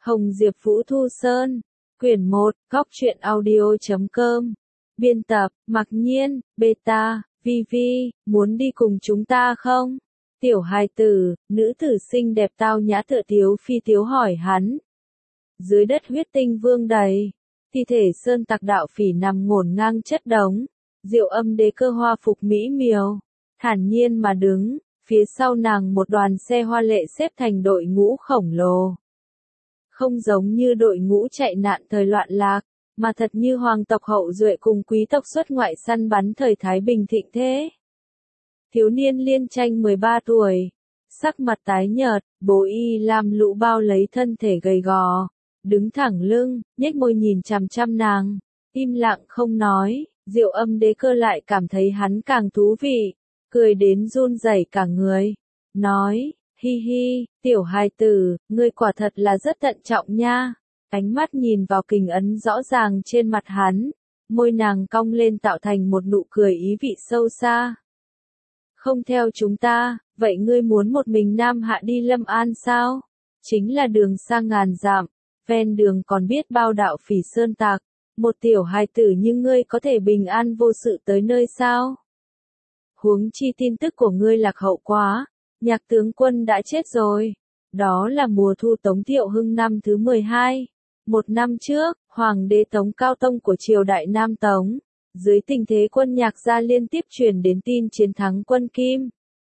Hồng Diệp Vũ Thu Sơn. Quyển 1, Góc truyện audio.com. Biên tập, Mặc Nhiên, Beta, VV, muốn đi cùng chúng ta không? Tiểu hài tử, nữ tử xinh đẹp tao nhã tựa tiếu phi tiếu hỏi hắn. Dưới đất huyết tinh vương đầy, thi thể sơn tặc đạo phỉ nằm ngổn ngang chất đống, Diệu Âm Đế Cơ hoa phục mỹ miều, thản nhiên mà đứng, phía sau nàng một đoàn xe hoa lệ xếp thành đội ngũ khổng lồ. Không giống như đội ngũ chạy nạn thời loạn lạc, mà thật như hoàng tộc hậu duệ cùng quý tộc xuất ngoại săn bắn thời Thái Bình thịnh thế. Thiếu niên Liên Tranh 13 tuổi, sắc mặt tái nhợt, bố y lam lũ bao lấy thân thể gầy gò, đứng thẳng lưng, nhếch môi nhìn chằm chằm nàng, im lặng không nói. Diệu Âm Đế Cơ lại cảm thấy hắn càng thú vị, cười đến run rẩy cả người, nói, hi hi, tiểu hài tử, ngươi quả thật là rất thận trọng nha. Ánh mắt nhìn vào kình ấn rõ ràng trên mặt hắn, môi nàng cong lên tạo thành một nụ cười ý vị sâu xa. Không theo chúng ta, vậy ngươi muốn một mình Nam Hạ đi Lâm An sao? Chính là đường xa ngàn dặm, ven đường còn biết bao đạo phỉ sơn tặc, một tiểu hài tử như ngươi có thể bình an vô sự tới nơi sao? Huống chi tin tức của ngươi lạc hậu quá, Nhạc tướng quân đã chết rồi. Đó là mùa thu Tống Thiệu Hưng năm thứ 12. Một năm trước, Hoàng đế Tống Cao Tông của triều đại Nam Tống, dưới tình thế quân Nhạc gia liên tiếp truyền đến tin chiến thắng quân Kim.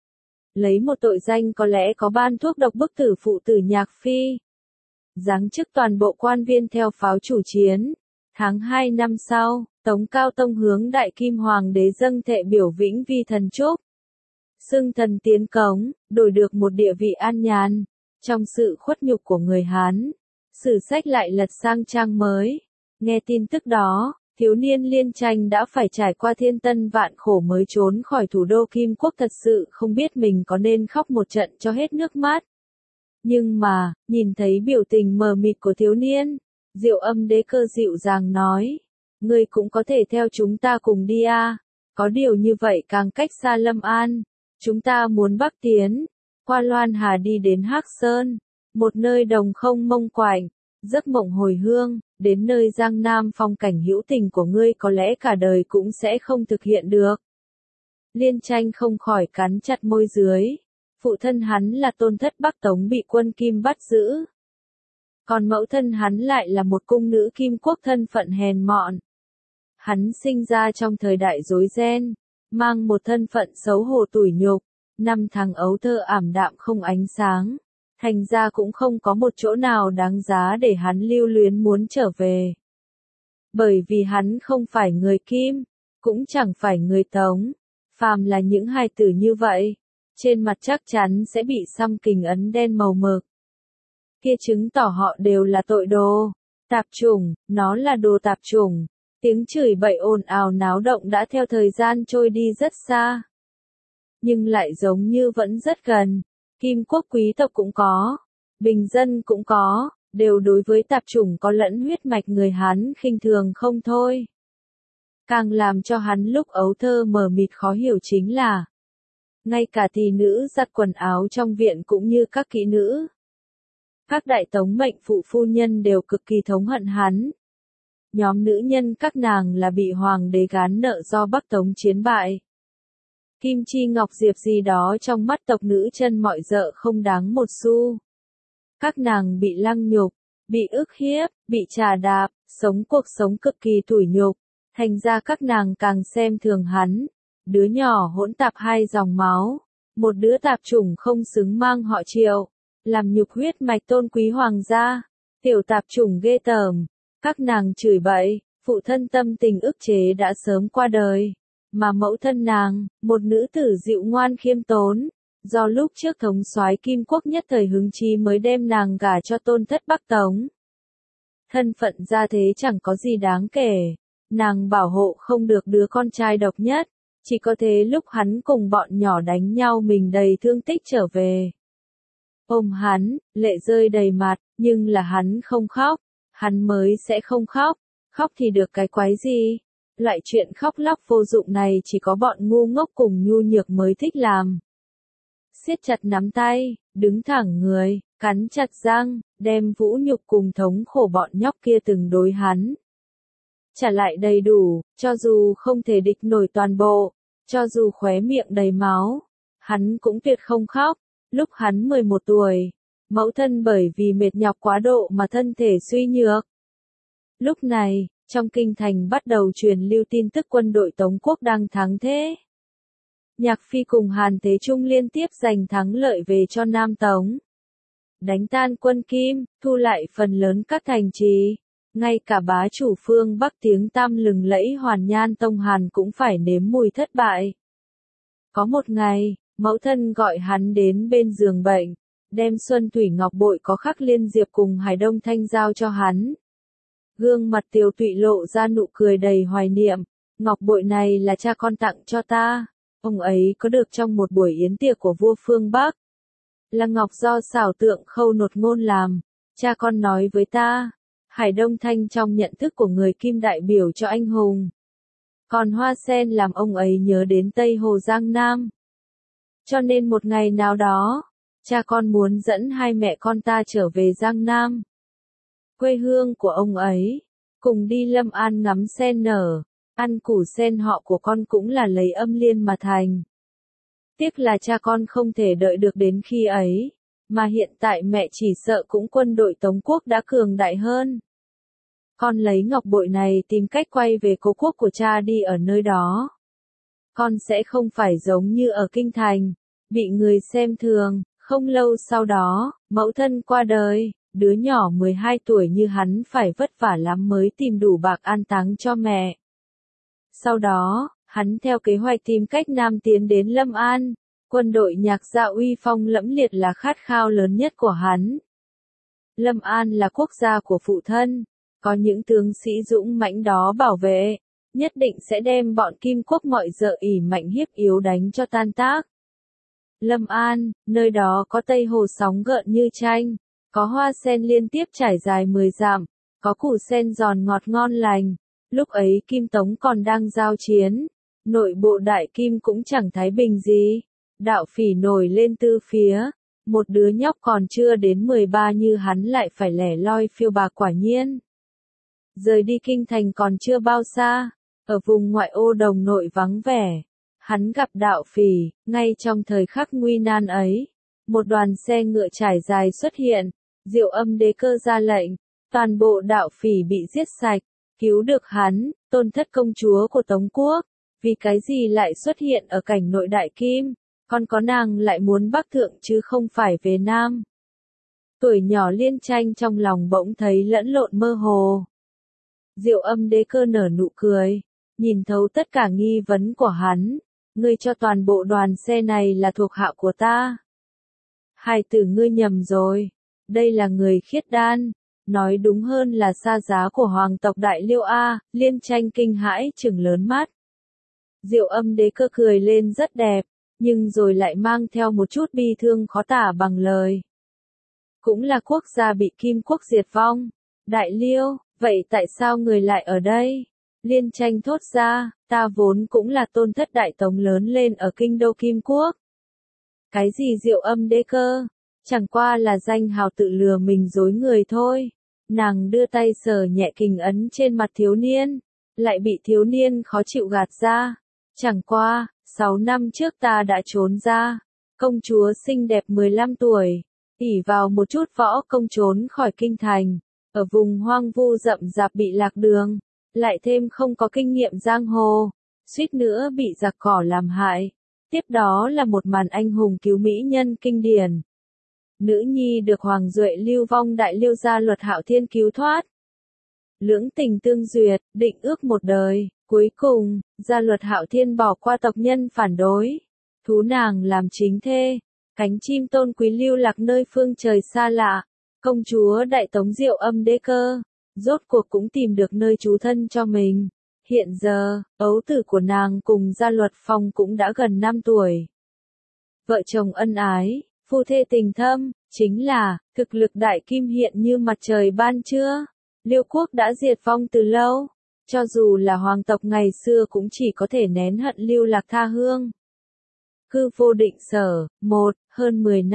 Lấy một tội danh có lẽ có ban thuốc độc bức tử phụ tử Nhạc Phi. Giáng chức toàn bộ quan viên theo pháo chủ chiến. Tháng 2 năm sau, Tống Cao Tông hướng Đại Kim Hoàng đế dâng thệ biểu vĩnh vi thần chúc. Xưng thần tiến cống, đổi được một địa vị an nhàn. Trong sự khuất nhục của người Hán, sử sách lại lật sang trang mới. Nghe tin tức đó, thiếu niên Liên Tranh đã phải trải qua thiên tân vạn khổ mới trốn khỏi thủ đô Kim Quốc, thật sự không biết mình có nên khóc một trận cho hết nước mắt. Nhưng mà, nhìn thấy biểu tình mờ mịt của thiếu niên, Diệu Âm Đế Cơ dịu dàng nói, ngươi cũng có thể theo chúng ta cùng đi à, có điều như vậy càng cách xa Lâm An. Chúng ta muốn bắc tiến, qua Loan Hà đi đến Hắc Sơn, một nơi đồng không mông quạnh, giấc mộng hồi hương, đến nơi Giang Nam phong cảnh hữu tình của ngươi có lẽ cả đời cũng sẽ không thực hiện được. Liên Tranh không khỏi cắn chặt môi dưới, phụ thân hắn là Tôn Thất Bắc Tống bị quân Kim bắt giữ. Còn mẫu thân hắn lại là một cung nữ Kim Quốc thân phận hèn mọn. Hắn sinh ra trong thời đại rối ren, mang một thân phận xấu hổ tủi nhục, năm tháng ấu thơ ảm đạm không ánh sáng, thành ra cũng không có một chỗ nào đáng giá để hắn lưu luyến muốn trở về. Bởi vì hắn không phải người Kim, cũng chẳng phải người Tống, phàm là những hài tử như vậy, trên mặt chắc chắn sẽ bị xăm kình ấn đen màu mực. Kia chứng tỏ họ đều là tội đồ, tạp chủng, nó là đồ tạp chủng. Tiếng chửi bậy ồn ào náo động đã theo thời gian trôi đi rất xa. Nhưng lại giống như vẫn rất gần. Kim Quốc quý tộc cũng có, bình dân cũng có, đều đối với tạp chủng có lẫn huyết mạch người Hán khinh thường không thôi. Càng làm cho hắn lúc ấu thơ mờ mịt khó hiểu chính là, ngay cả tỷ nữ giặt quần áo trong viện cũng như các kỹ nữ, các đại tống mệnh phụ phu nhân đều cực kỳ thống hận hắn. Nhóm nữ nhân các nàng là bị hoàng đế gán nợ do Bắc Tống chiến bại. Kim chi ngọc diệp gì đó trong mắt tộc nữ chân mọi dợ không đáng một xu. Các nàng bị lăng nhục, bị ức hiếp, bị trà đạp, sống cuộc sống cực kỳ tủi nhục, thành ra các nàng càng xem thường hắn. Đứa nhỏ hỗn tạp hai dòng máu, một đứa tạp chủng không xứng mang họ Triệu, làm nhục huyết mạch tôn quý hoàng gia, tiểu tạp chủng ghê tởm. Các nàng chửi bậy, phụ thân tâm tình ức chế đã sớm qua đời, mà mẫu thân nàng, một nữ tử dịu ngoan khiêm tốn, do lúc trước thống soái Kim Quốc nhất thời hứng chí mới đem nàng gả cho Tôn Thất Bắc Tống. Thân phận gia thế chẳng có gì đáng kể, nàng bảo hộ không được đứa con trai độc nhất, chỉ có thế lúc hắn cùng bọn nhỏ đánh nhau mình đầy thương tích trở về. Ôm hắn, lệ rơi đầy mặt, nhưng là hắn không khóc. Hắn mới sẽ không khóc, khóc thì được cái quái gì? Loại chuyện khóc lóc vô dụng này chỉ có bọn ngu ngốc cùng nhu nhược mới thích làm. Siết chặt nắm tay, đứng thẳng người, cắn chặt răng, đem vũ nhục cùng thống khổ bọn nhóc kia từng đối hắn trả lại đầy đủ, cho dù không thể địch nổi toàn bộ, cho dù khóe miệng đầy máu, hắn cũng tuyệt không khóc. Lúc hắn 11 tuổi, mẫu thân bởi vì mệt nhọc quá độ mà thân thể suy nhược. Lúc này, trong kinh thành bắt đầu truyền lưu tin tức quân đội Tống quốc đang thắng thế. Nhạc Phi cùng Hàn Thế Trung liên tiếp giành thắng lợi về cho Nam Tống. Đánh tan quân Kim, thu lại phần lớn các thành trì. Ngay cả bá chủ phương Bắc tiếng tăm lừng lẫy Hoàn Nhan Tông Hàn cũng phải nếm mùi thất bại. Có một ngày, mẫu thân gọi hắn đến bên giường bệnh, đem Xuân Thủy Ngọc bội có khắc liên diệp cùng Hải Đông Thanh giao cho hắn. Gương mặt Tiều Tụy lộ ra nụ cười đầy hoài niệm, ngọc bội này là cha con tặng cho ta, ông ấy có được trong một buổi yến tiệc của vua phương Bắc. Là ngọc do xảo tượng Khâu Nột Ngôn làm, cha con nói với ta, Hải Đông Thanh trong nhận thức của người Kim đại biểu cho anh hùng. Còn hoa sen làm ông ấy nhớ đến Tây Hồ Giang Nam. Cho nên một ngày nào đó, cha con muốn dẫn hai mẹ con ta trở về Giang Nam, quê hương của ông ấy, cùng đi Lâm An ngắm sen nở, ăn củ sen họ của con cũng là lấy âm liên mà thành. Tiếc là cha con không thể đợi được đến khi ấy, mà hiện tại mẹ chỉ sợ cũng quân đội Tống quốc đã cường đại hơn. Con lấy ngọc bội này tìm cách quay về cố quốc của cha đi ở nơi đó. Con sẽ không phải giống như ở kinh thành, bị người xem thường. Không lâu sau đó, mẫu thân qua đời, đứa nhỏ 12 tuổi như hắn phải vất vả lắm mới tìm đủ bạc an táng cho mẹ. Sau đó, hắn theo kế hoạch tìm cách nam tiến đến Lâm An, quân đội Nhạc Gia uy phong lẫm liệt là khát khao lớn nhất của hắn. Lâm An là quốc gia của phụ thân, có những tướng sĩ dũng mãnh đó bảo vệ, nhất định sẽ đem bọn Kim quốc mọi dợ ỉ mạnh hiếp yếu đánh cho tan tác. Lâm An, nơi đó có Tây Hồ sóng gợn như tranh, có hoa sen liên tiếp trải dài 10 dặm, có củ sen giòn ngọt ngon lành. Lúc ấy Kim Tống còn đang giao chiến, nội bộ Đại Kim cũng chẳng thái bình gì. Đạo Phỉ nổi lên từ phía, một đứa nhóc còn chưa đến 13 như hắn lại phải lẻ loi phiêu bạc quả nhiên. Rời đi kinh thành còn chưa bao xa, ở vùng ngoại ô đồng nội vắng vẻ, hắn gặp Đạo Phỉ, ngay trong thời khắc nguy nan ấy, một đoàn xe ngựa trải dài xuất hiện, Diệu Âm Đế Cơ ra lệnh, toàn bộ Đạo Phỉ bị giết sạch, cứu được hắn, Tôn Thất công chúa của Tống quốc, vì cái gì lại xuất hiện ở cảnh nội Đại Kim, còn có nàng lại muốn bắc thượng chứ không phải về Nam. Tuổi nhỏ Liên Tranh trong lòng bỗng thấy lẫn lộn mơ hồ. Diệu Âm Đế Cơ nở nụ cười, nhìn thấu tất cả nghi vấn của hắn, ngươi cho toàn bộ đoàn xe này là thuộc hạ của ta. Hài tử ngươi nhầm rồi, đây là người khiết đan, nói đúng hơn là sa giá của hoàng tộc Đại Liêu A. Liên Tranh kinh hãi trừng lớn mắt. Diệu Âm Đế Cơ cười lên rất đẹp, nhưng rồi lại mang theo một chút bi thương khó tả bằng lời. Cũng là quốc gia bị Kim quốc diệt vong, Đại Liêu, vậy tại sao người lại ở đây? Liên Tranh thốt ra, ta vốn cũng là Tôn Thất Đại Tống lớn lên ở kinh đô Kim quốc. Cái gì Diệu Âm Đế Cơ? Chẳng qua là danh hào tự lừa mình dối người thôi. Nàng đưa tay sờ nhẹ kình ấn trên mặt thiếu niên, lại bị thiếu niên khó chịu gạt ra. Chẳng qua, 6 năm trước ta đã trốn ra. Công chúa xinh đẹp 15 tuổi, ỷ vào một chút võ công trốn khỏi kinh thành, ở vùng hoang vu rậm rạp bị lạc đường, lại thêm không có kinh nghiệm giang hồ, suýt nữa bị giặc cỏ làm hại. Tiếp đó là một màn anh hùng cứu mỹ nhân kinh điển. Nữ nhi được Hoàng Duệ lưu vong Đại Liêu gia Luật Hạo Thiên cứu thoát. Lưỡng tình tương duyệt, định ước một đời, cuối cùng, gia Luật Hạo Thiên bỏ qua tộc nhân phản đối, thú nàng làm chính thê. Cánh chim tôn quý lưu lạc nơi phương trời xa lạ, công chúa Đại Tống Diệu Âm Đế Cơ, rốt cuộc cũng tìm được nơi trú thân cho mình. Hiện giờ, ấu tử của nàng cùng Gia Luật Phong cũng đã gần 5 tuổi. Vợ chồng ân ái, phu thê tình thâm, chính là, thực lực Đại Kim hiện như mặt trời ban trưa. Liêu quốc đã diệt vong từ lâu, cho dù là hoàng tộc ngày xưa cũng chỉ có thể nén hận lưu lạc tha hương. Cư vô định sở, hơn 10 năm,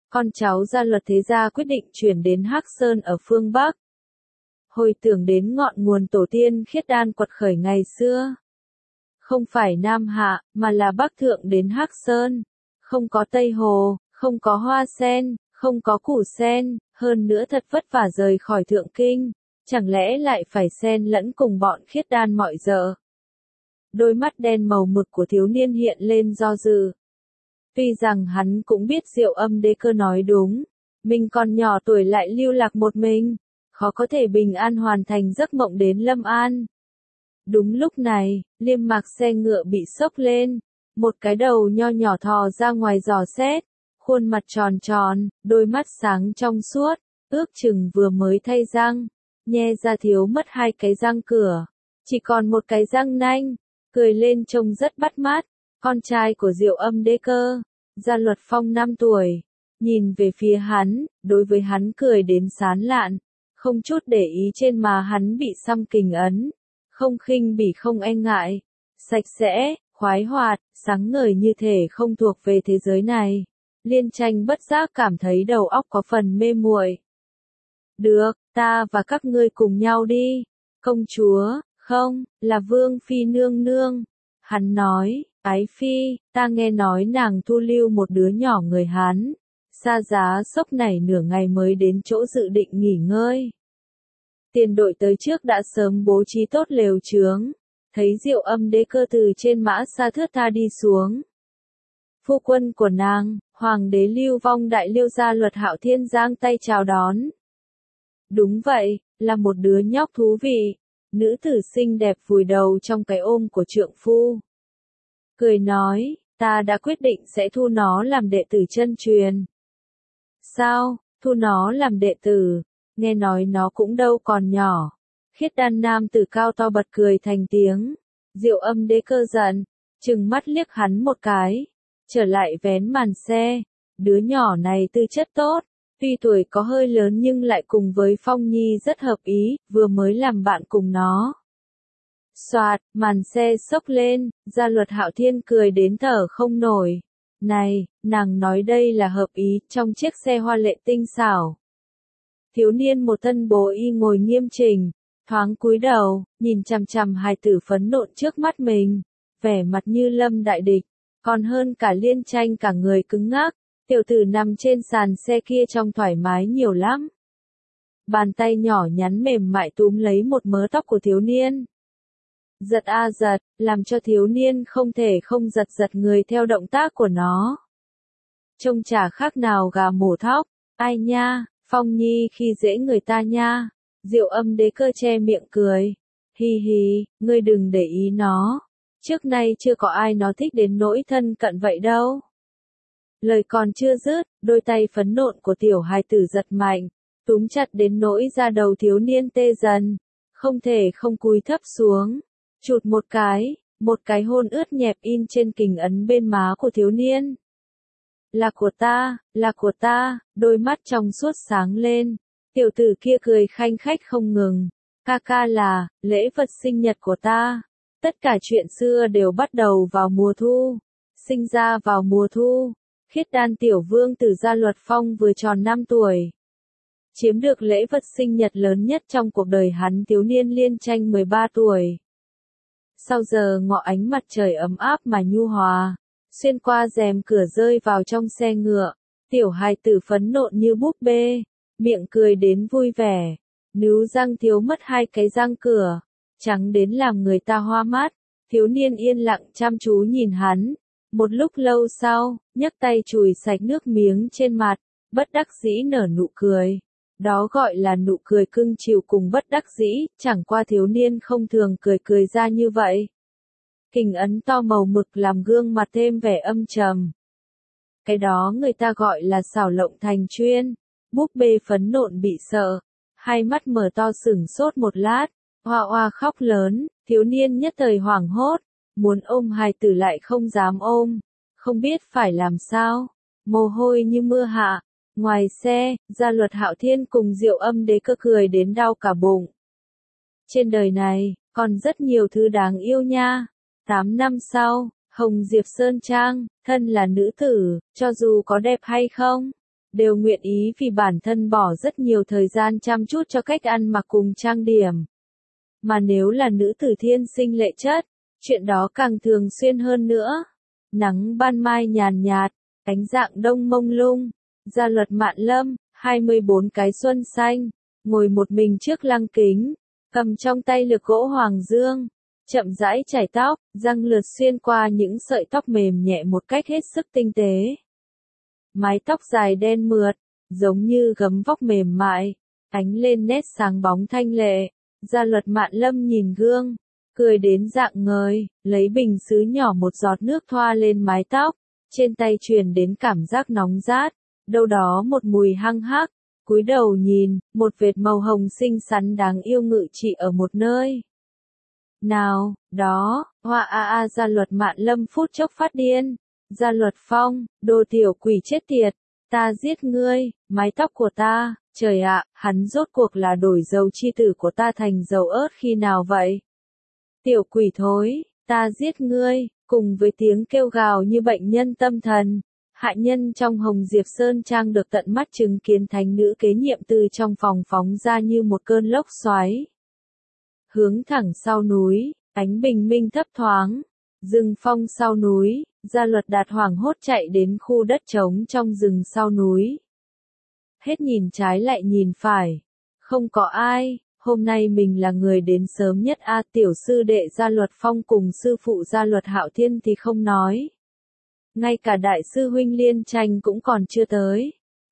con cháu gia luật thế gia quyết định chuyển đến Hắc Sơn ở phương Bắc. Hồi tưởng đến ngọn nguồn tổ tiên khiết đan quật khởi ngày xưa. Không phải Nam Hạ, mà là Bắc Thượng đến Hắc Sơn. Không có Tây Hồ, không có hoa sen, không có củ sen, hơn nữa thật vất vả rời khỏi Thượng Kinh. Chẳng lẽ lại phải xen lẫn cùng bọn khiết đan mọi giờ? Đôi mắt đen màu mực của thiếu niên hiện lên do dự. Tuy rằng hắn cũng biết Diệu Âm Đế Cơ nói đúng, mình còn nhỏ tuổi lại lưu lạc một mình, khó có thể bình an hoàn thành giấc mộng đến Lâm An. Đúng lúc này, liêm mạc xe ngựa bị xốc lên, một cái đầu nho nhỏ thò ra ngoài dò xét, khuôn mặt tròn tròn, đôi mắt sáng trong suốt, ước chừng vừa mới thay răng, nhe ra thiếu mất 2 cái răng cửa, chỉ còn một cái răng nanh, cười lên trông rất bắt mắt, con trai của Diệu Âm Đế Cơ, Gia Luật Phong 5 tuổi, nhìn về phía hắn, đối với hắn cười đến sán lạn, không chút để ý trên má hắn bị xăm kình ấn, không khinh bỉ không e ngại, sạch sẽ, khoái hoạt, sáng ngời như thể không thuộc về thế giới này. Liên Tranh bất giác cảm thấy đầu óc có phần mê muội. Được, ta và các ngươi cùng nhau đi. Công chúa, không, là Vương Phi nương nương. Hắn nói, Ái Phi, ta nghe nói nàng thu lưu một đứa nhỏ người Hán. Xa giá sốc này nửa ngày mới đến chỗ dự định nghỉ ngơi. Tiền đội tới trước đã sớm bố trí tốt lều chướng. Thấy Diệu Âm Đế Cơ từ trên mã Sa thướt tha đi xuống. Phu quân của nàng, Hoàng đế Lưu Vong Đại Liêu Gia Luật Hạo Thiên giang tay chào đón. Đúng vậy, là một đứa nhóc thú vị. Nữ tử xinh đẹp vùi đầu trong cái ôm của trượng phu. Cười nói, ta đã quyết định sẽ thu nó làm đệ tử chân truyền. Sao, thu nó làm đệ tử, nghe nói nó cũng đâu còn nhỏ. Khiết đan nam tử cao to bật cười thành tiếng. Diệu Âm Đế Cơ giận, trừng mắt liếc hắn một cái. Trở lại vén màn xe, đứa nhỏ này tư chất tốt, tuy tuổi có hơi lớn nhưng lại cùng với Phong Nhi rất hợp ý, vừa mới làm bạn cùng nó. Soạt, màn xe xốc lên, Gia Luật Hạo Thiên cười đến thở không nổi. Này, nàng nói đây là hợp ý, trong chiếc xe hoa lệ tinh xảo. Thiếu niên một thân bố y ngồi nghiêm chỉnh, thoáng cúi đầu, nhìn chằm chằm hài tử phấn nộn trước mắt mình, vẻ mặt như lâm đại địch. Còn hơn cả Liên Tranh cả người cứng ngắc, tiểu tử nằm trên sàn xe kia trông thoải mái nhiều lắm. Bàn tay nhỏ nhắn mềm mại túm lấy một mớ tóc của thiếu niên. Giật a giật, làm cho thiếu niên không thể không giật giật người theo động tác của nó. Trông chả khác nào gà mổ thóc, ai nha, Phong Nhi khi dễ người ta nha. Diệu Âm Đế Cơ che miệng cười. Hi hi, ngươi đừng để ý nó. Trước nay chưa có ai nó thích đến nỗi thân cận vậy đâu. Lời còn chưa dứt, đôi tay phấn nộn của tiểu hài tử giật mạnh, túm chặt đến nỗi da đầu thiếu niên tê dần, không thể không cúi thấp xuống, chụt một cái hôn ướt nhẹp in trên kình ấn bên má của thiếu niên. Là của ta, đôi mắt trong suốt sáng lên, tiểu tử kia cười khanh khách không ngừng, ca ca là, lễ vật sinh nhật của ta. Tất cả chuyện xưa đều bắt đầu vào mùa thu, sinh ra vào mùa thu, khiết đan tiểu vương tử Gia Luật Phong vừa tròn 5 tuổi. Chiếm được lễ vật sinh nhật lớn nhất trong cuộc đời hắn thiếu niên Liên Tranh 13 tuổi. Sau giờ ngọ ánh mặt trời ấm áp mà nhu hòa, xuyên qua rèm cửa rơi vào trong xe ngựa, tiểu hài tử phấn nộn như búp bê, miệng cười đến vui vẻ, níu răng thiếu mất 2 cái răng cửa. Trắng đến làm người ta hoa mắt, thiếu niên yên lặng chăm chú nhìn hắn, một lúc lâu sau, nhấc tay chùi sạch nước miếng trên mặt, bất đắc dĩ nở nụ cười. Đó gọi là nụ cười cưng chiều cùng bất đắc dĩ, chẳng qua thiếu niên không thường cười ra như vậy. Kình ấn to màu mực làm gương mặt thêm vẻ âm trầm. Cái đó người ta gọi là xảo lộng thành chuyên, búp bê phấn nộn bị sợ, hai mắt mở to sửng sốt một lát. Hoa hoa khóc lớn, thiếu niên nhất thời hoảng hốt, muốn ôm hài tử lại không dám ôm, không biết phải làm sao, mồ hôi như mưa hạ. Ngoài xe, Gia Luật Hạo Thiên cùng Diệu Âm Đế Cơ cười đến đau cả bụng. Trên đời này, còn rất nhiều thứ đáng yêu nha. 8 năm sau, Hồng Diệp Sơn Trang, thân là nữ tử, cho dù có đẹp hay không, đều nguyện ý vì bản thân bỏ rất nhiều thời gian chăm chút cho cách ăn mặc cùng trang điểm. Mà nếu là nữ tử thiên sinh lệ chất, chuyện đó càng thường xuyên hơn nữa. Nắng ban mai nhàn nhạt, ánh dạng đông mông lung, Gia Luật Mạn Lâm, 24 cái xuân xanh, ngồi một mình trước lăng kính, cầm trong tay lược gỗ hoàng dương, chậm rãi chải tóc, răng lượt xuyên qua những sợi tóc mềm nhẹ một cách hết sức tinh tế. Mái tóc dài đen mượt, giống như gấm vóc mềm mại, ánh lên nét sáng bóng thanh lệ. Gia Luật Mạn Lâm nhìn gương, cười đến rạng ngời, lấy bình sứ nhỏ một giọt nước thoa lên mái tóc, trên tay truyền đến cảm giác nóng rát, đâu đó một mùi hăng hắc, cúi đầu nhìn, một vệt màu hồng xinh xắn đáng yêu ngự trị ở một nơi. Nào, đó, hoa Gia Luật Mạn Lâm phút chốc phát điên. Gia Luật Phong, đồ tiểu quỷ chết tiệt, ta giết ngươi, mái tóc của ta, trời ạ, hắn rốt cuộc là đổi dầu chi tử của ta thành dầu ớt khi nào vậy? Tiểu quỷ thối, ta giết ngươi, cùng với tiếng kêu gào như bệnh nhân tâm thần, hạ nhân trong Hồng Diệp Sơn Trang được tận mắt chứng kiến thánh nữ kế nhiệm từ trong phòng phóng ra như một cơn lốc xoáy. Hướng thẳng sau núi, ánh bình minh thấp thoáng, rừng phong sau núi, Gia Luật Đạt hoảng hốt chạy đến khu đất trống trong rừng sau núi. Hết nhìn trái lại nhìn phải, không có ai, hôm nay mình là người đến sớm nhất tiểu sư đệ Gia Luật Phong cùng sư phụ Gia Luật Hạo Thiên thì không nói. Ngay cả đại sư huynh Liên Tranh cũng còn chưa tới.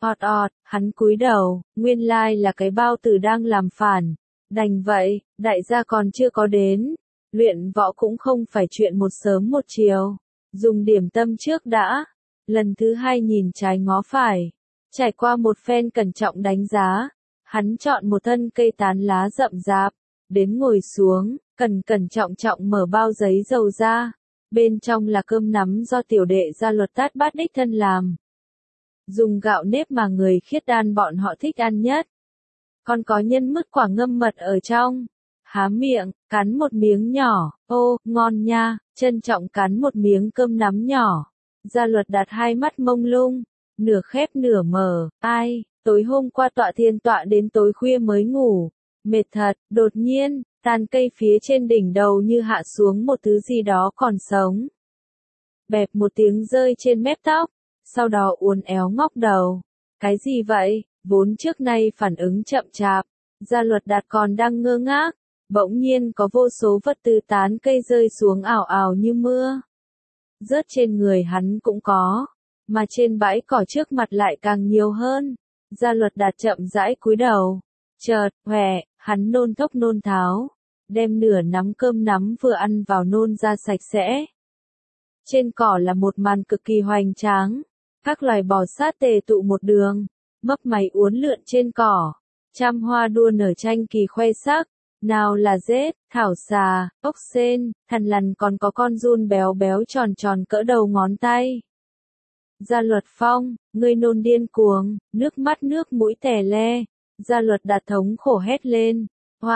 Hắn cúi đầu, nguyên lai là cái bao tử đang làm phản. Đành vậy, đại gia còn chưa có đến. Luyện võ cũng không phải chuyện một sớm một chiều. Dùng điểm tâm trước đã. Lần thứ hai nhìn trái ngó phải. Trải qua một phen cẩn trọng đánh giá. Hắn chọn một thân cây tán lá rậm rạp. Đến ngồi xuống, cẩn trọng mở bao giấy dầu ra. Bên trong là cơm nắm do tiểu đệ Gia Luật Tát Bát đích thân làm. Dùng gạo nếp mà người khiết đan bọn họ thích ăn nhất. Còn có nhân mứt quả ngâm mật ở trong. Há miệng, cắn một miếng nhỏ, ô, ngon nha, trân trọng cắn một miếng cơm nắm nhỏ. Gia Luật Đạt hai mắt mông lung, nửa khép nửa mở, tối hôm qua tọa thiên tọa đến tối khuya mới ngủ. Mệt thật, đột nhiên, tàn cây phía trên đỉnh đầu như hạ xuống một thứ gì đó còn sống. Bẹp một tiếng rơi trên mép tóc, sau đó uốn éo ngóc đầu. Cái gì vậy? Vốn trước nay phản ứng chậm chạp, Gia Luật Đạt còn đang ngơ ngác, bỗng nhiên có vô số vật từ tán cây rơi xuống ảo ảo như mưa. Rớt trên người hắn cũng có, mà trên bãi cỏ trước mặt lại càng nhiều hơn. Gia Luật Đạt chậm rãi cúi đầu, chợt, hắn nôn thốc nôn tháo, đem nửa nắm cơm nắm vừa ăn vào nôn ra sạch sẽ. Trên cỏ là một màn cực kỳ hoành tráng, các loài bò sát tề tụ một đường, mấp máy uốn lượn trên cỏ, trăm hoa đua nở tranh kỳ khoe sắc, nào là rết, thảo xà, ốc sên, thằn lằn còn có con giun béo béo tròn tròn cỡ đầu ngón tay. Gia Luật Phong, ngươi nôn điên cuồng, nước mắt nước mũi tè le. Gia Luật Đạt thống khổ hét lên,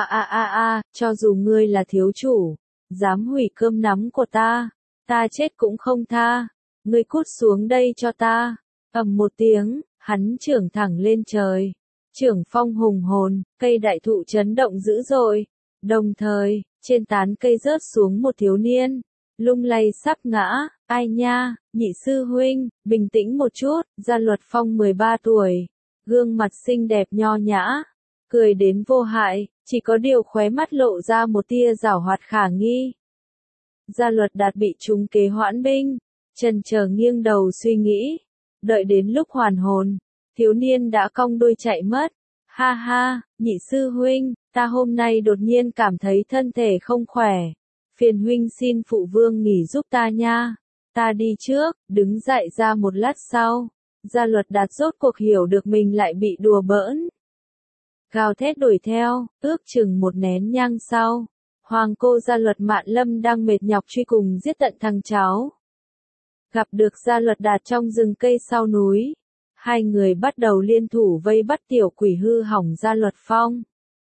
cho dù ngươi là thiếu chủ, dám hủy cơm nắm của ta chết cũng không tha, ngươi cút xuống đây cho ta. Ầm một tiếng, hắn chưởng thẳng lên trời, chưởng phong hùng hồn, cây đại thụ chấn động dữ dội, đồng thời, trên tán cây rớt xuống một thiếu niên, lung lay sắp ngã. Ai nha, nhị sư huynh, bình tĩnh một chút. Gia Luật Phong 13 tuổi, gương mặt xinh đẹp nho nhã, cười đến vô hại, chỉ có điều khóe mắt lộ ra một tia giảo hoạt khả nghi. Gia Luật Đạt bị trúng kế hoãn binh, chần chờ nghiêng đầu suy nghĩ, đợi đến lúc hoàn hồn, thiếu niên đã cong đuôi chạy mất. Ha ha, nhị sư huynh, ta hôm nay đột nhiên cảm thấy thân thể không khỏe, phiền huynh xin phụ vương nghỉ giúp ta nha. Ta đi trước, đứng dậy ra một lát sau. Gia Luật Đạt rốt cuộc hiểu được mình lại bị đùa bỡn. Gào thét đuổi theo, ước chừng một nén nhang sau. Hoàng cô Gia Luật Mạn Lâm đang mệt nhọc truy cùng giết tận thằng cháu. Gặp được Gia Luật Đạt trong rừng cây sau núi. Hai người bắt đầu liên thủ vây bắt tiểu quỷ hư hỏng Gia Luật Phong.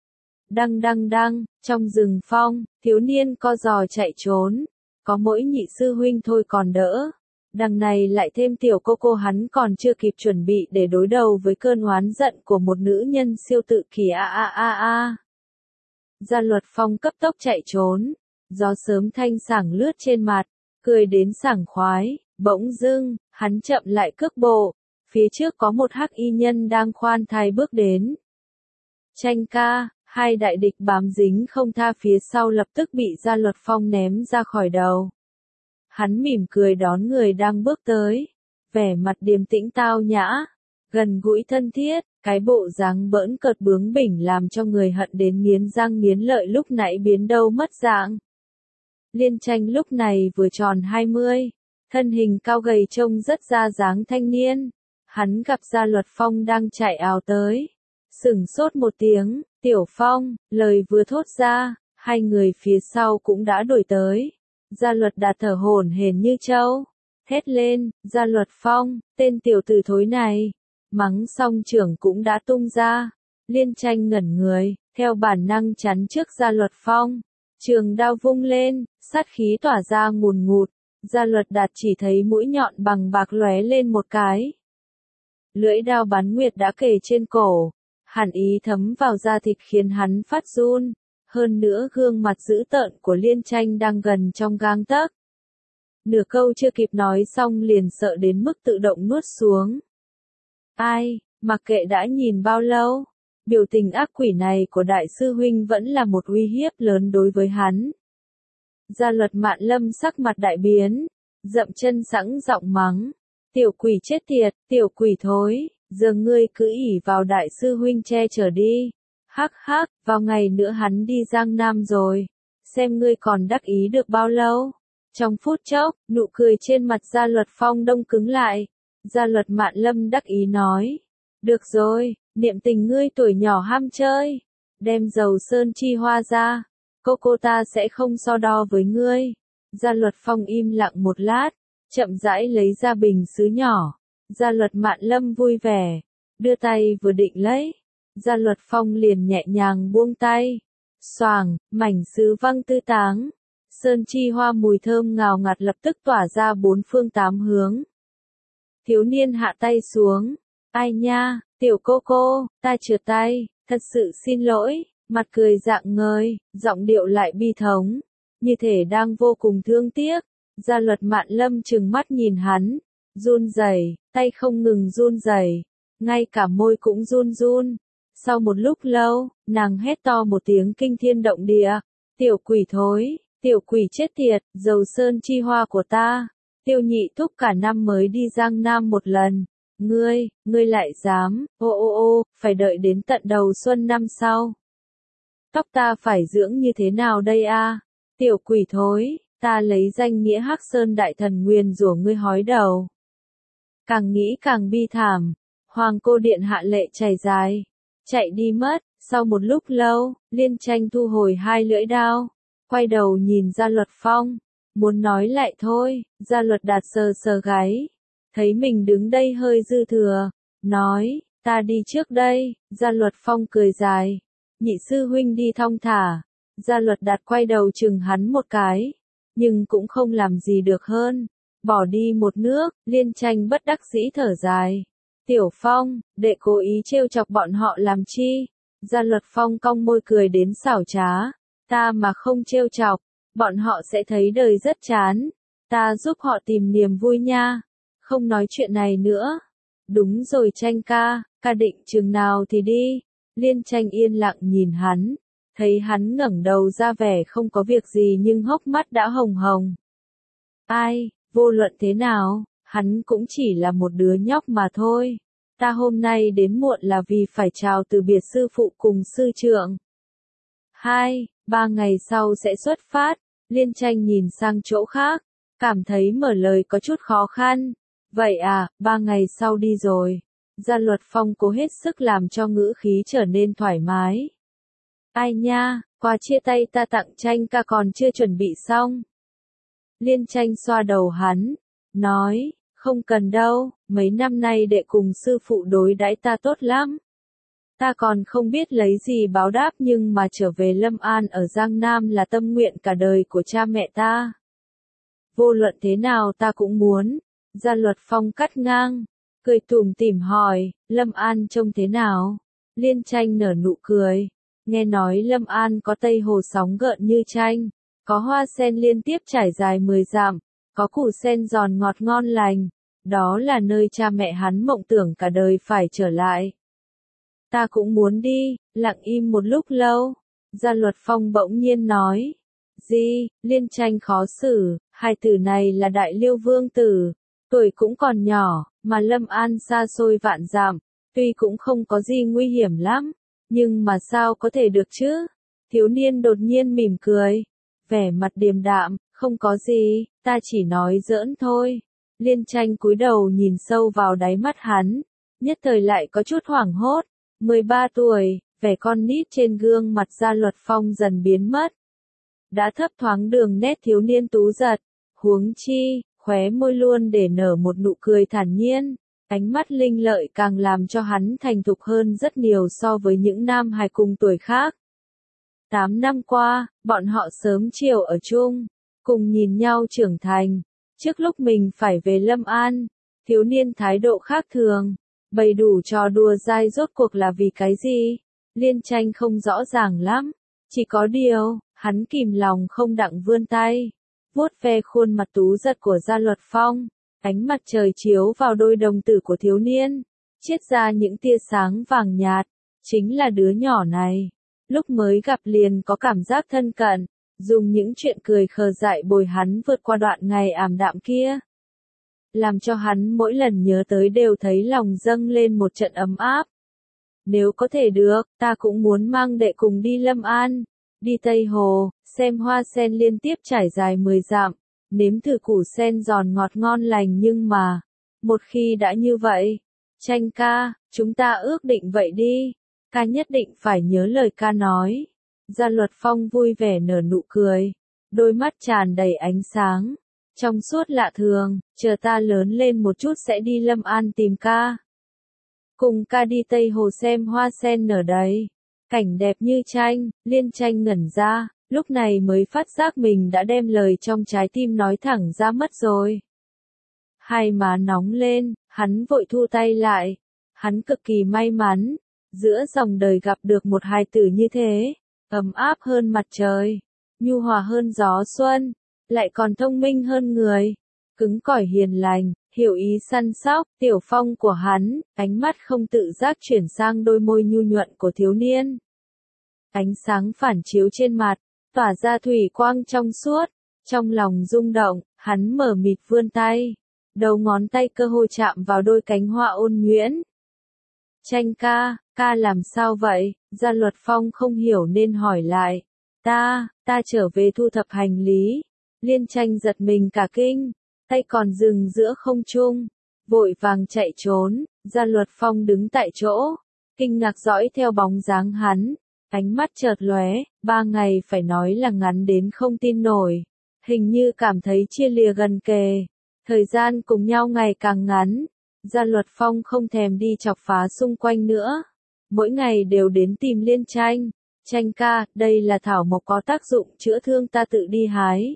Đăng, trong rừng phong, thiếu niên co giò chạy trốn. Có mỗi nhị sư huynh thôi còn đỡ. Đằng này lại thêm tiểu cô hắn còn chưa kịp chuẩn bị để đối đầu với cơn oán giận của một nữ nhân siêu tự kỷ Gia Luật Phong cấp tốc chạy trốn, gió sớm thanh sảng lướt trên mặt, cười đến sảng khoái, bỗng dưng, hắn chậm lại cước bộ, phía trước có một hắc y nhân đang khoan thai bước đến. Tranh ca, hai đại địch bám dính không tha phía sau lập tức bị Gia Luật Phong ném ra khỏi đầu. Hắn mỉm cười đón người đang bước tới, vẻ mặt điềm tĩnh tao nhã, gần gũi thân thiết, cái bộ dáng bỡn cợt bướng bỉnh làm cho người hận đến nghiến răng nghiến lợi lúc nãy biến đâu mất dạng. Liên Tranh lúc này vừa tròn 20, thân hình cao gầy trông rất ra dáng thanh niên. Hắn gặp Gia Luật Phong đang chạy ào tới, sửng sốt một tiếng, "Tiểu Phong", lời vừa thốt ra, hai người phía sau cũng đã đuổi tới. Gia Luật Đạt thở hổn hển như trâu, hét lên, "Gia Luật Phong, tên tiểu tử thối này!" Mắng xong trưởng cũng đã tung ra. Liên Tranh ngẩn người, theo bản năng chắn trước Gia Luật Phong. Trường đao vung lên, sát khí tỏa ra ngùn ngụt. Gia Luật Đạt chỉ thấy mũi nhọn bằng bạc lóe lên một cái. Lưỡi đao bán nguyệt đã kề trên cổ, hàn ý thấm vào da thịt khiến hắn phát run. Hơn nữa gương mặt dữ tợn của Liên Tranh đang gần trong gang tấc. Nửa câu chưa kịp nói xong liền sợ đến mức tự động nuốt xuống. Ai, mặc kệ đã nhìn bao lâu, biểu tình ác quỷ này của đại sư huynh vẫn là một uy hiếp lớn đối với hắn. Gia Luật Mạn Lâm sắc mặt đại biến, dậm chân sẵn giọng mắng, "Tiểu quỷ chết tiệt, tiểu quỷ thối, giờ ngươi cứ ỷ vào đại sư huynh che chở đi. Hắc hắc, vào ngày nữa hắn đi Giang Nam rồi, xem ngươi còn đắc ý được bao lâu." Trong phút chốc, nụ cười trên mặt Gia Luật Phong đông cứng lại. Gia Luật Mạn Lâm đắc ý nói, "Được rồi, niệm tình ngươi tuổi nhỏ ham chơi, đem dầu sơn chi hoa ra, cô ta sẽ không so đo với ngươi." Gia Luật Phong im lặng một lát, chậm rãi lấy ra bình sứ nhỏ. Gia Luật Mạn Lâm vui vẻ, đưa tay vừa định lấy, Gia Luật Phong liền nhẹ nhàng buông tay. Xoàng, mảnh sứ văng tứ táng. Sơn chi hoa mùi thơm ngào ngạt lập tức tỏa ra bốn phương tám hướng. Thiếu niên hạ tay xuống. "Ai nha, tiểu cô, ta trượt tay, thật sự xin lỗi." Mặt cười rạng ngời, giọng điệu lại bi thống, như thể đang vô cùng thương tiếc. Gia Luật Mạn Lâm trừng mắt nhìn hắn, run rẩy, tay không ngừng run rẩy, ngay cả môi cũng run run. Sau một lúc lâu, nàng hét to một tiếng kinh thiên động địa, "Tiểu quỷ thối, tiểu quỷ chết tiệt, dầu sơn chi hoa của ta, Tiêu nhị thúc cả năm mới đi Giang Nam một lần. Ngươi lại dám, phải đợi đến tận đầu xuân năm sau. Tóc ta phải dưỡng như thế nào đây a? Tiểu quỷ thối, ta lấy danh nghĩa Hắc Sơn đại thần nguyền rủa ngươi hói đầu." Càng nghĩ càng bi thảm, Hoàng cô điện hạ lệ chảy dài, chạy đi mất. Sau một lúc lâu, Liên Tranh thu hồi hai lưỡi đao, quay đầu nhìn Gia Luật Phong, muốn nói lại thôi. Gia Luật Đạt sờ sờ gáy, thấy mình đứng đây hơi dư thừa, nói, "Ta đi trước đây." Gia Luật Phong cười dài, "Nhị sư huynh đi thong thả." Gia Luật Đạt quay đầu chừng hắn một cái, nhưng cũng không làm gì được hơn, bỏ đi một nước. Liên Tranh bất đắc dĩ thở dài, "Tiểu Phong, đệ cố ý trêu chọc bọn họ làm chi?" Gia Luật Phong cong môi cười đến xảo trá, "Ta mà không trêu chọc, bọn họ sẽ thấy đời rất chán. Ta giúp họ tìm niềm vui nha. Không nói chuyện này nữa." "Đúng rồi Tranh ca, ca định chừng nào thì đi." Liên Tranh yên lặng nhìn hắn, thấy hắn ngẩng đầu ra vẻ không có việc gì nhưng hốc mắt đã hồng hồng. "Ai, vô luận thế nào, hắn cũng chỉ là một đứa nhóc mà thôi. Ta hôm nay đến muộn là vì phải chào từ biệt sư phụ cùng sư trưởng. 2-3 ngày sau sẽ xuất phát." Liên Tranh nhìn sang chỗ khác, cảm thấy mở lời có chút khó khăn. "Vậy à, 3 ngày sau đi rồi." Gia Luật Phong cố hết sức làm cho ngữ khí trở nên thoải mái. "Ai nha, quà chia tay ta tặng Tranh ca còn chưa chuẩn bị xong." Liên Tranh xoa đầu hắn, nói, "Không cần đâu, mấy năm nay đệ cùng sư phụ đối đãi ta tốt lắm. Ta còn không biết lấy gì báo đáp nhưng mà trở về Lâm An ở Giang Nam là tâm nguyện cả đời của cha mẹ ta. Vô luận thế nào ta cũng muốn." Gia Luật Phong cắt ngang, cười tủm tỉm hỏi, Lâm An trông thế nào? Liên Tranh nở nụ cười, nghe nói Lâm An có Tây Hồ sóng gợn như tranh, có hoa sen liên tiếp trải dài 10 dặm, có củ sen giòn ngọt ngon lành, đó là nơi cha mẹ hắn mộng tưởng cả đời phải trở lại. Ta cũng muốn đi, lặng im một lúc lâu. Gia Luật Phong bỗng nhiên nói. Gì, Liên Tranh khó xử, hai từ này là đại liêu vương tử, tuổi cũng còn nhỏ, mà Lâm An xa xôi vạn dặm, tuy cũng không có gì nguy hiểm lắm, nhưng mà sao có thể được chứ? Thiếu niên đột nhiên mỉm cười, vẻ mặt điềm đạm, không có gì, ta chỉ nói giỡn thôi. Liên Tranh cúi đầu nhìn sâu vào đáy mắt hắn, nhất thời lại có chút hoảng hốt. 13 tuổi, vẻ con nít trên gương mặt Gia Luật Phong dần biến mất. Đã thấp thoáng đường nét thiếu niên tú giật, huống chi, khóe môi luôn để nở một nụ cười thản nhiên, ánh mắt linh lợi càng làm cho hắn thành thục hơn rất nhiều so với những nam hài cùng tuổi khác. 8 năm qua, bọn họ sớm chiều ở chung, cùng nhìn nhau trưởng thành. Trước lúc mình phải về Lâm An, thiếu niên thái độ khác thường, bày đủ trò đùa dai rốt cuộc là vì cái gì? Liên Tranh không rõ ràng lắm, chỉ có điều, hắn kìm lòng không đặng vươn tay, vuốt ve khuôn mặt tú giật của Gia Luật Phong, ánh mặt trời chiếu vào đôi đồng tử của thiếu niên, chiết ra những tia sáng vàng nhạt, chính là đứa nhỏ này. Lúc mới gặp liền có cảm giác thân cận, dùng những chuyện cười khờ dại bồi hắn vượt qua đoạn ngày ảm đạm kia. Làm cho hắn mỗi lần nhớ tới đều thấy lòng dâng lên một trận ấm áp. Nếu có thể được, ta cũng muốn mang đệ cùng đi Lâm An, đi Tây Hồ, xem hoa sen liên tiếp trải dài 10 dặm, nếm thử củ sen giòn ngọt ngon lành nhưng mà, một khi đã như vậy, Tranh ca, chúng ta ước định vậy đi, ca nhất định phải nhớ lời ca nói. Gia Luật Phong vui vẻ nở nụ cười, đôi mắt tràn đầy ánh sáng, trong suốt lạ thường, chờ ta lớn lên một chút sẽ đi Lâm An tìm ca. Cùng ca đi Tây Hồ xem hoa sen nở đấy. Cảnh đẹp như tranh, Liên Tranh ngẩn ra, lúc này mới phát giác mình đã đem lời trong trái tim nói thẳng ra mất rồi. Hai má nóng lên, hắn vội thu tay lại. Hắn cực kỳ may mắn, giữa dòng đời gặp được một hài tử như thế, ấm áp hơn mặt trời, nhu hòa hơn gió xuân, lại còn thông minh hơn người, cứng cỏi hiền lành, hiểu ý săn sóc. Tiểu Phong của hắn, ánh mắt không tự giác chuyển sang đôi môi nhu nhuận của thiếu niên. Ánh sáng phản chiếu trên mặt, tỏa ra thủy quang trong suốt, trong lòng rung động, hắn mở mịt vươn tay, đầu ngón tay cơ hồ chạm vào đôi cánh hoa ôn nhuyễn. Tranh ca, ca làm sao vậy? Gia Luật Phong không hiểu nên hỏi lại. Ta trở về thu thập hành lý. Liên Tranh giật mình cả kinh, tay còn dừng giữa không trung, vội vàng chạy trốn. Gia Luật Phong đứng tại chỗ, kinh ngạc dõi theo bóng dáng hắn, ánh mắt chợt lóe, 3 ngày phải nói là ngắn đến không tin nổi, hình như cảm thấy chia lìa gần kề, thời gian cùng nhau ngày càng ngắn. Gia Luật Phong không thèm đi chọc phá xung quanh nữa, mỗi ngày đều đến tìm Liên Tranh. Tranh ca, đây là thảo mộc có tác dụng chữa thương, ta tự đi hái.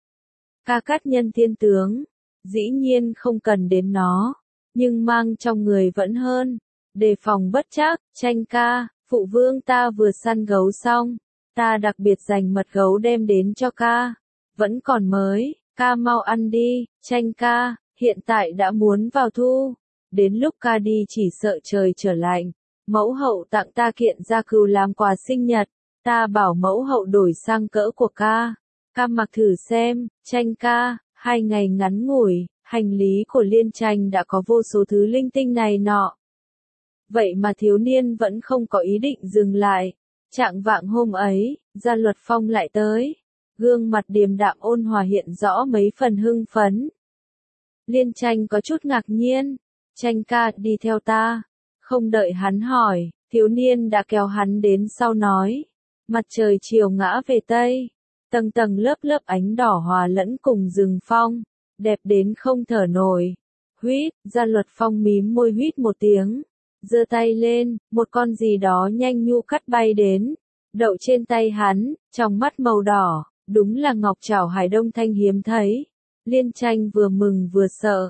Ca cát nhân thiên tướng, dĩ nhiên không cần đến nó, nhưng mang trong người vẫn hơn, đề phòng bất trắc. Tranh ca, phụ vương ta vừa săn gấu xong, ta đặc biệt dành mật gấu đem đến cho ca, vẫn còn mới, ca mau ăn đi. Tranh ca, hiện tại đã muốn vào thu, đến lúc ca đi chỉ sợ trời trở lạnh, mẫu hậu tặng ta kiện gia cừu làm quà sinh nhật, ta bảo mẫu hậu đổi sang cỡ của ca mặc thử xem. Tranh ca, 2 ngày ngắn ngủi, hành lý của Liên Tranh đã có vô số thứ linh tinh này nọ. Vậy mà thiếu niên vẫn không có ý định dừng lại. Trạng vạng hôm ấy, Gia Luật Phong lại tới, gương mặt điềm đạm ôn hòa hiện rõ mấy phần hưng phấn. Liên Tranh có chút ngạc nhiên. Tranh ca, đi theo ta. Không đợi hắn hỏi, thiếu niên đã kéo hắn đến sau nói. Mặt trời chiều ngã về Tây, tầng tầng lớp lớp ánh đỏ hòa lẫn cùng rừng phong, đẹp đến không thở nổi. Huýt, Gia Luật Phong mím môi huýt một tiếng, giơ tay lên, một con gì đó nhanh nhu cắt bay đến, đậu trên tay hắn, trong mắt màu đỏ, đúng là ngọc trảo hải đông thanh hiếm thấy. Liên Tranh vừa mừng vừa sợ,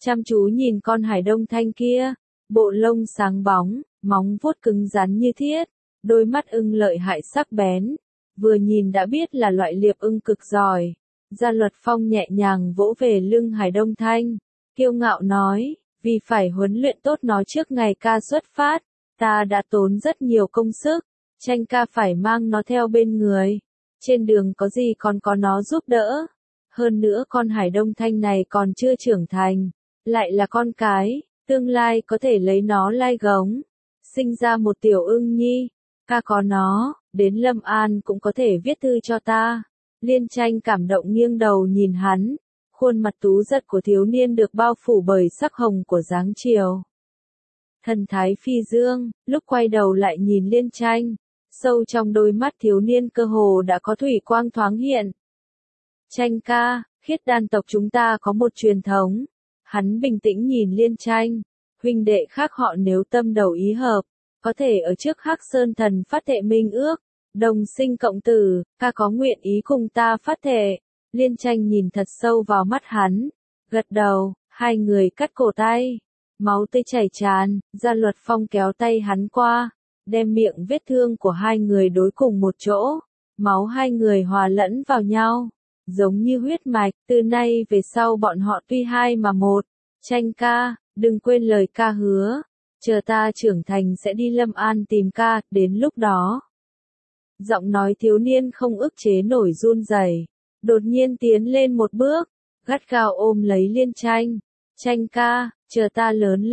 chăm chú nhìn con hải đông thanh kia, bộ lông sáng bóng, móng vuốt cứng rắn như thiết, đôi mắt ưng lợi hại sắc bén, vừa nhìn đã biết là loại liệp ưng cực giỏi. Gia Luật Phong nhẹ nhàng vỗ về lưng hải đông thanh, kiêu ngạo nói, vì phải huấn luyện tốt nó trước ngày ca xuất phát, ta đã tốn rất nhiều công sức, Tranh ca phải mang nó theo bên người. Trên đường có gì còn có nó giúp đỡ. Hơn nữa con hải đông thanh này còn chưa trưởng thành, lại là con cái, tương lai có thể lấy nó lai gống, sinh ra một tiểu ưng nhi. Ca có nó, đến Lâm An cũng có thể viết thư cho ta. Liên Tranh cảm động nghiêng đầu nhìn hắn, khuôn mặt tú giật của thiếu niên được bao phủ bởi sắc hồng của dáng chiều. Thần thái phi dương, lúc quay đầu lại nhìn Liên Tranh, sâu trong đôi mắt thiếu niên cơ hồ đã có thủy quang thoáng hiện. Tranh ca, Khiết Đan tộc chúng ta có một truyền thống. Hắn bình tĩnh nhìn Liên Tranh, huynh đệ khác họ nếu tâm đầu ý hợp, có thể ở trước Hắc Sơn Thần phát thệ minh ước, đồng sinh cộng tử, ca có nguyện ý cùng ta phát thệ. Liên Tranh nhìn thật sâu vào mắt hắn, gật đầu, hai người cắt cổ tay, máu tươi chảy tràn, Gia Luật Phong kéo tay hắn qua, đem miệng vết thương của hai người đối cùng một chỗ, máu hai người hòa lẫn vào nhau, giống như huyết mạch, từ nay về sau bọn họ tuy hai mà một. Tranh ca, đừng quên lời ca hứa, chờ ta trưởng thành sẽ đi Lâm An tìm ca, đến lúc đó. Giọng nói thiếu niên không ức chế nổi run rẩy, đột nhiên tiến lên một bước, gắt gao ôm lấy Liên Tranh. Tranh ca, chờ ta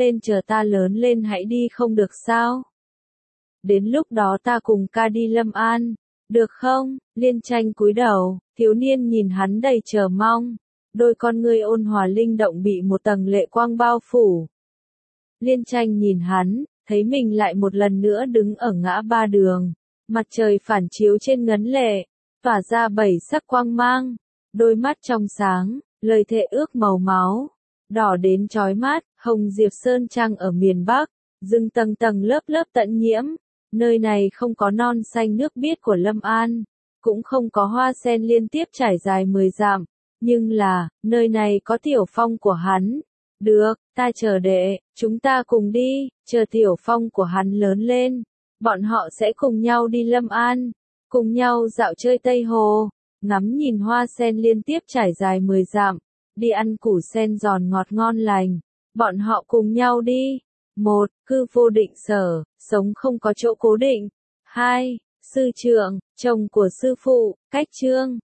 lớn lên hãy đi không được sao? Đến lúc đó ta cùng ca đi Lâm An, được không? Liên Tranh cúi đầu, thiếu niên nhìn hắn đầy chờ mong, đôi con ngươi ôn hòa linh động bị một tầng lệ quang bao phủ. Liên Tranh nhìn hắn, thấy mình lại một lần nữa đứng ở ngã ba đường, mặt trời phản chiếu trên ngấn lệ, tỏa ra bảy sắc quang mang, đôi mắt trong sáng, lời thệ ước màu máu, đỏ đến chói mắt, hồng diệp sơn trang ở miền Bắc, rừng tầng tầng lớp lớp tận nhiễm, nơi này không có non xanh nước biếc của Lâm An, cũng không có hoa sen liên tiếp trải dài 10 dặm, nhưng là, nơi này có Tiểu Phong của hắn. Được, ta chờ đệ, chúng ta cùng đi, chờ Tiểu Phong của hắn lớn lên, bọn họ sẽ cùng nhau đi Lâm An, cùng nhau dạo chơi Tây Hồ, ngắm nhìn hoa sen liên tiếp trải dài 10 dặm, đi ăn củ sen giòn ngọt ngon lành, bọn họ cùng nhau đi. 1. Cư vô định sở, sống không có chỗ cố định. 2. Sư trưởng, chồng của sư phụ, cách chương.